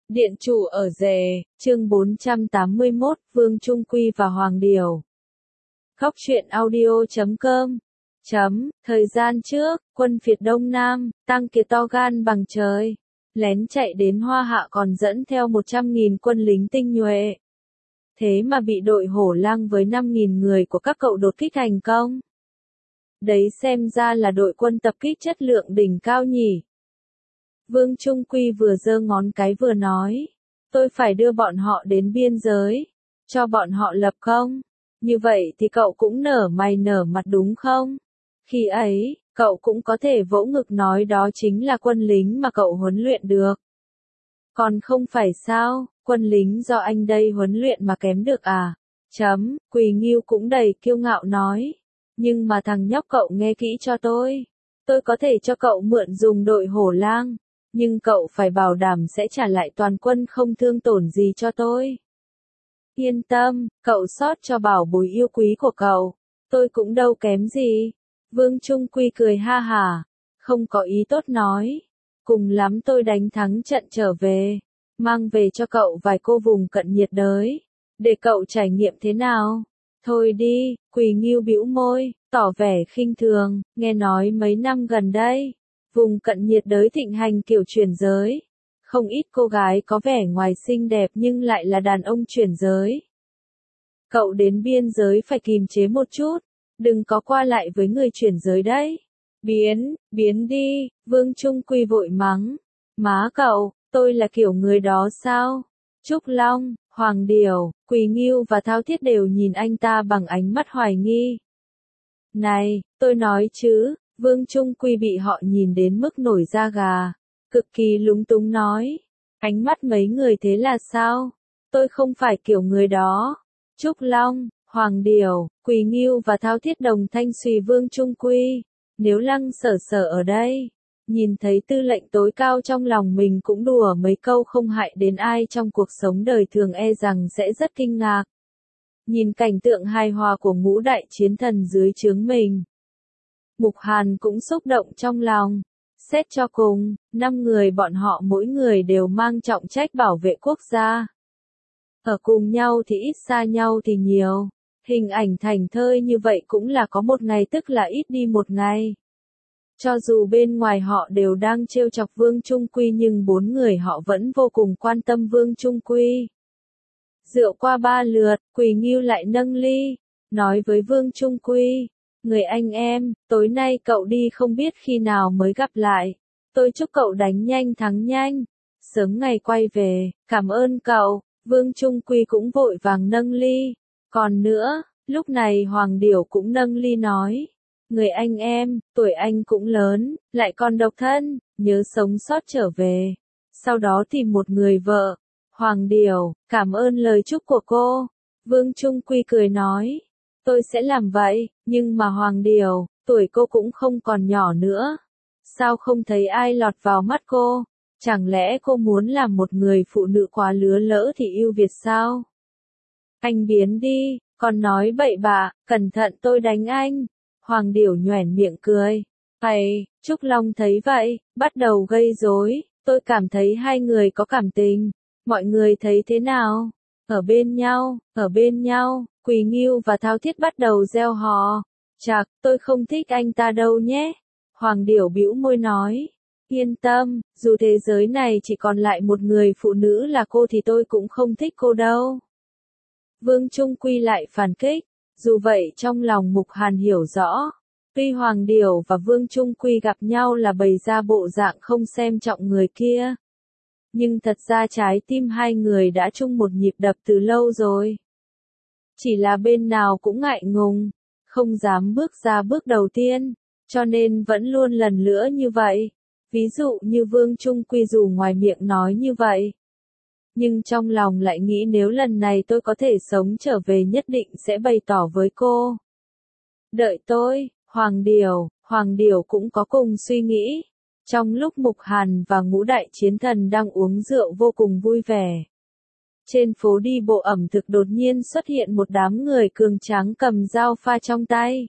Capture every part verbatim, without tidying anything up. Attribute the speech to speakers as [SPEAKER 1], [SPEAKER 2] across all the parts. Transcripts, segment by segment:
[SPEAKER 1] Điện chủ ở rể, chương bốn trăm tám mươi mốt, Vương Trung Quy và Hoàng Điều. Góc truyện audio chấm com chấm, thời gian trước, quân phiệt Đông Nam, Tăng Kiệt to gan bằng trời, lén chạy đến Hoa Hạ còn dẫn theo một trăm nghìn quân lính tinh nhuệ. Thế mà bị đội Hổ Lăng với năm nghìn người của các cậu đột kích thành công. Đấy xem ra là đội quân tập kích chất lượng đỉnh cao nhỉ. Vương Trung Quy vừa giơ ngón cái vừa nói, tôi phải đưa bọn họ đến biên giới, cho bọn họ lập công, như vậy thì cậu cũng nở mày nở mặt đúng không? Khi ấy, cậu cũng có thể vỗ ngực nói đó chính là quân lính mà cậu huấn luyện được. Còn không phải sao, quân lính do anh đây huấn luyện mà kém được à? Chấm, Quỳ Ngưu cũng đầy kiêu ngạo nói, nhưng mà thằng nhóc cậu nghe kỹ cho tôi, tôi có thể cho cậu mượn dùng đội Hổ Lang. Nhưng cậu phải bảo đảm sẽ trả lại toàn quân không thương tổn gì cho tôi. Yên tâm, cậu sót cho bảo bối yêu quý của cậu, tôi cũng đâu kém gì. Vương Trung Quy cười ha hả, không có ý tốt nói. Cùng lắm tôi đánh thắng trận trở về, mang về cho cậu vài cô vùng cận nhiệt đới, để cậu trải nghiệm thế nào. Thôi đi, Quỳ Ngưu bĩu môi, tỏ vẻ khinh thường, nghe nói mấy năm gần đây. Vùng cận nhiệt đới thịnh hành kiểu chuyển giới. Không ít cô gái có vẻ ngoài xinh đẹp nhưng lại là đàn ông chuyển giới. Cậu đến biên giới phải kìm chế một chút, đừng có qua lại với người chuyển giới đấy. Biến, biến đi, Vương Trung Quy vội mắng. Má cậu, tôi là kiểu người đó sao? Trúc Long, Hoàng Điều, Quỳ Ngưu và Thao Thiết đều nhìn anh ta bằng ánh mắt hoài nghi. Này, tôi nói chứ. Vương Trung Quy bị họ nhìn đến mức nổi da gà, cực kỳ lúng túng nói, ánh mắt mấy người thế là sao? Tôi không phải kiểu người đó. Trúc Long, Hoàng Điều, Quỳ Ngưu và Thao Thiết đồng thanh suy Vương Trung Quy, nếu Lăng Sở Sở ở đây, nhìn thấy tư lệnh tối cao trong lòng mình cũng đùa mấy câu không hại đến ai trong cuộc sống đời thường e rằng sẽ rất kinh ngạc. Nhìn cảnh tượng hài hòa của ngũ đại chiến thần dưới trướng mình. Mục Hàn cũng xúc động trong lòng. Xét cho cùng, năm người bọn họ mỗi người đều mang trọng trách bảo vệ quốc gia. Ở cùng nhau thì ít, xa nhau thì nhiều. Hình ảnh thành thơi như vậy cũng là có một ngày tức là ít đi một ngày. Cho dù bên ngoài họ đều đang trêu chọc Vương Trung Quy nhưng bốn người họ vẫn vô cùng quan tâm Vương Trung Quy. Rượu qua ba lượt, Quỳ Ngưu lại nâng ly, nói với Vương Trung Quy. Người anh em, tối nay cậu đi không biết khi nào mới gặp lại. Tôi chúc cậu đánh nhanh thắng nhanh. Sớm ngày quay về, cảm ơn cậu. Vương Trung Quy cũng vội vàng nâng ly. Còn nữa, lúc này Hoàng Điều cũng nâng ly nói. Người anh em, tuổi anh cũng lớn, lại còn độc thân, nhớ sống sót trở về. Sau đó tìm một người vợ. Hoàng Điều, cảm ơn lời chúc của cô. Vương Trung Quy cười nói. Tôi sẽ làm vậy, nhưng mà Hoàng Điều, tuổi cô cũng không còn nhỏ nữa. Sao không thấy ai lọt vào mắt cô? Chẳng lẽ cô muốn làm một người phụ nữ quá lứa lỡ thì ưu việt sao? Anh biến đi, còn nói bậy bạ, cẩn thận tôi đánh anh. Hoàng Điều nhoẻn miệng cười. Hay, Trúc Long thấy vậy, bắt đầu gây rối. Tôi cảm thấy hai người có cảm tình. Mọi người thấy thế nào? Ở bên nhau, ở bên nhau. Quỳ Ngưu và Thao Thiết bắt đầu reo hò. Chạc, tôi không thích anh ta đâu nhé. Hoàng Điều bĩu môi nói. Yên tâm, dù thế giới này chỉ còn lại một người phụ nữ là cô thì tôi cũng không thích cô đâu. Vương Trung Quy lại phản kích. Dù vậy trong lòng Mục Hàn hiểu rõ. Tuy Hoàng Điều và Vương Trung Quy gặp nhau là bày ra bộ dạng không xem trọng người kia. Nhưng thật ra trái tim hai người đã chung một nhịp đập từ lâu rồi. Chỉ là bên nào cũng ngại ngùng, không dám bước ra bước đầu tiên, cho nên vẫn luôn lần nữa như vậy. Ví dụ như Vương Trung Quy dù ngoài miệng nói như vậy, nhưng trong lòng lại nghĩ nếu lần này tôi có thể sống trở về nhất định sẽ bày tỏ với cô. Đợi tôi, Hoàng Điều, Hoàng Điều cũng có cùng suy nghĩ. Trong lúc Mục Hàn và ngũ đại chiến thần đang uống rượu vô cùng vui vẻ. Trên phố đi bộ ẩm thực đột nhiên xuất hiện một đám người cường tráng cầm dao pha trong tay.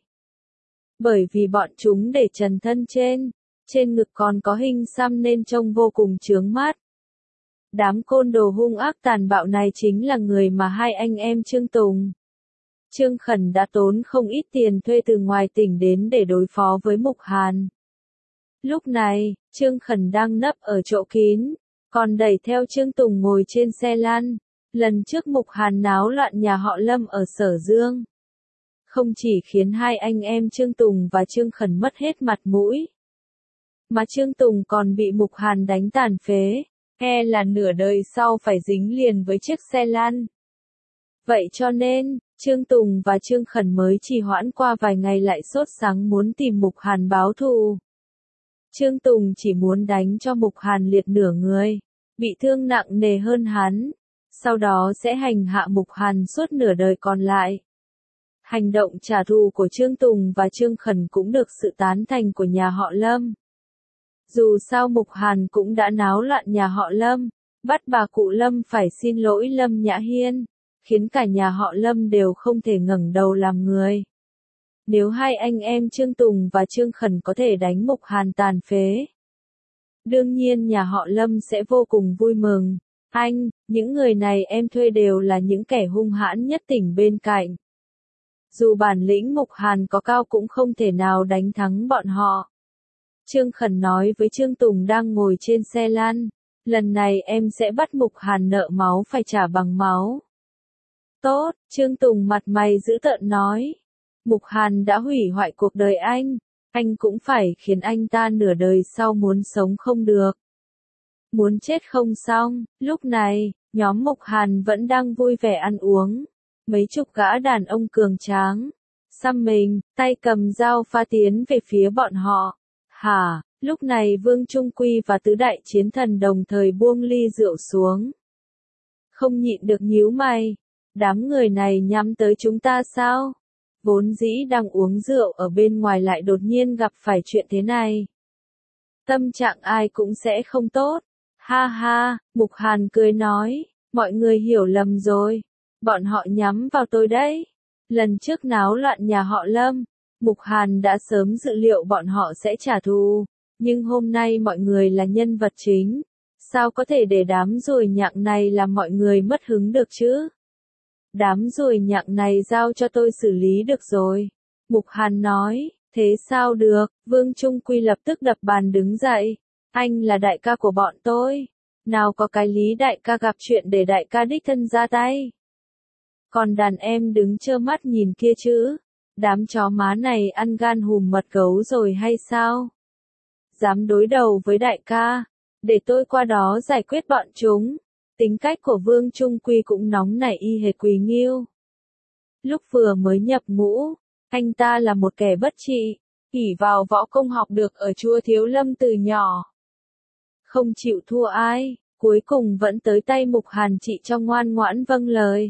[SPEAKER 1] Bởi vì bọn chúng để trần thân trên, trên ngực còn có hình xăm nên trông vô cùng chướng mắt. Đám côn đồ hung ác tàn bạo này chính là người mà hai anh em Trương Tùng, Trương Khẩn đã tốn không ít tiền thuê từ ngoài tỉnh đến để đối phó với Mục Hàn. Lúc này, Trương Khẩn đang nấp ở chỗ kín, còn đẩy theo Trương Tùng ngồi trên xe lăn. Lần trước Mục Hàn náo loạn nhà họ Lâm ở Sở Dương, không chỉ khiến hai anh em Trương Tùng và Trương Khẩn mất hết mặt mũi, mà Trương Tùng còn bị Mục Hàn đánh tàn phế, e là nửa đời sau phải dính liền với chiếc xe lăn. Vậy cho nên, Trương Tùng và Trương Khẩn mới trì hoãn qua vài ngày lại sốt sắng muốn tìm Mục Hàn báo thù. Trương Tùng chỉ muốn đánh cho Mục Hàn liệt nửa người, bị thương nặng nề hơn hắn, sau đó sẽ hành hạ Mục Hàn suốt nửa đời còn lại. Hành động trả thù của Trương Tùng và Trương Khẩn cũng được sự tán thành của nhà họ Lâm. Dù sao Mục Hàn cũng đã náo loạn nhà họ Lâm, bắt bà cụ Lâm phải xin lỗi Lâm Nhã Hiên, khiến cả nhà họ Lâm đều không thể ngẩng đầu làm người. Nếu hai anh em Trương Tùng và Trương Khẩn có thể đánh Mục Hàn tàn phế, đương nhiên nhà họ Lâm sẽ vô cùng vui mừng. Anh, những người này em thuê đều là những kẻ hung hãn nhất tỉnh bên cạnh. Dù bản lĩnh Mục Hàn có cao cũng không thể nào đánh thắng bọn họ. Trương Khẩn nói với Trương Tùng đang ngồi trên xe lăn, lần này em sẽ bắt Mục Hàn nợ máu phải trả bằng máu. Tốt, Trương Tùng mặt mày dữ tợn nói. Mục Hàn đã hủy hoại cuộc đời anh, anh cũng phải khiến anh ta nửa đời sau muốn sống không được. Muốn chết không xong, lúc này, nhóm Mục Hàn vẫn đang vui vẻ ăn uống. Mấy chục gã đàn ông cường tráng, xăm mình, tay cầm dao pha tiến về phía bọn họ. Hả, lúc này Vương Trung Quy và tứ đại chiến thần đồng thời buông ly rượu xuống. Không nhịn được nhíu mày, đám người này nhắm tới chúng ta sao? Vốn dĩ đang uống rượu ở bên ngoài lại đột nhiên gặp phải chuyện thế này. Tâm trạng ai cũng sẽ không tốt. Ha ha, Mục Hàn cười nói, mọi người hiểu lầm rồi. Bọn họ nhắm vào tôi đấy. Lần trước náo loạn nhà họ Lâm, Mục Hàn đã sớm dự liệu bọn họ sẽ trả thù. Nhưng hôm nay mọi người là nhân vật chính. Sao có thể để đám ruồi nhặng này làm mọi người mất hứng được chứ? Đám ruồi nhặng này giao cho tôi xử lý được rồi. Mục Hàn nói, thế sao được? Vương Trung Quy lập tức đập bàn đứng dậy. Anh là đại ca của bọn tôi. Nào có cái lý đại ca gặp chuyện để đại ca đích thân ra tay. Còn đàn em đứng trơ mắt nhìn kia chứ. Đám chó má này ăn gan hùm mật gấu rồi hay sao? Dám đối đầu với đại ca. Để tôi qua đó giải quyết bọn chúng. Tính cách của Vương Trung Quy cũng nóng nảy y hệt Quý Nghiêu. Lúc vừa mới nhập ngũ, anh ta là một kẻ bất trị, ỷ vào võ công học được ở chùa Thiếu Lâm từ nhỏ. Không chịu thua ai, cuối cùng vẫn tới tay Mục Hàn chị cho ngoan ngoãn vâng lời.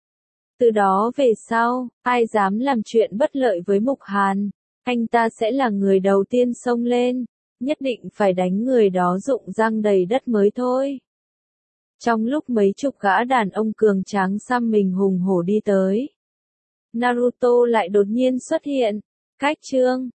[SPEAKER 1] Từ đó về sau, ai dám làm chuyện bất lợi với Mục Hàn, anh ta sẽ là người đầu tiên xông lên, nhất định phải đánh người đó rụng răng đầy đất mới thôi. Trong lúc mấy chục gã đàn ông cường tráng xăm mình hùng hổ đi tới, Naruto lại đột nhiên xuất hiện. Cách chương